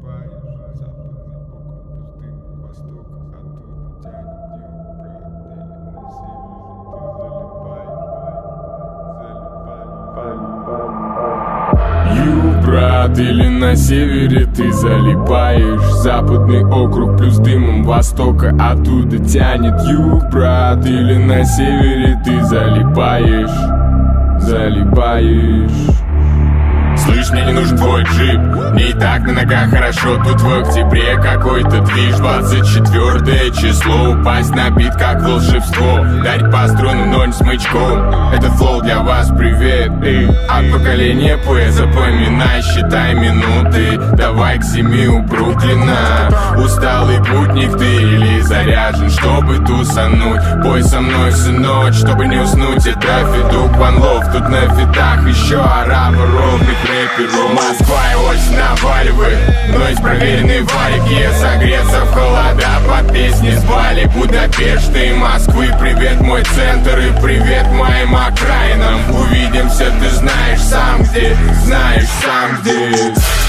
Юг, брат, или на севере ты залипаешь. Западный округ плюс дымом востока оттуда тянет. Юг, брат, или на севере ты залипаешь. Слышь, мне не нужен твой джип, мне и так на ногах хорошо. Тут в октябре какой-то движ, 24 число. Упасть на бит как волшебство, дарить по струнам, но не смычком. Это флоу для вас, привет. От поколения П, запоминай, считай минуты. Давай к 7 у Бруклина. Усталый путник ты или заряжен, чтобы тусануть? Пой со мной всю ночь, чтобы не уснуть. Это Федук, One Love, тут на фитах еще арабов ровных рэперов. Москва и осень наваливает, но есть проверенные валики. Согреться в холода под песни с Бали, Будапешта и Москвы. Привет, мой центр, и привет моим окраинам. Увидимся, ты знаешь сам где, знаешь сам где.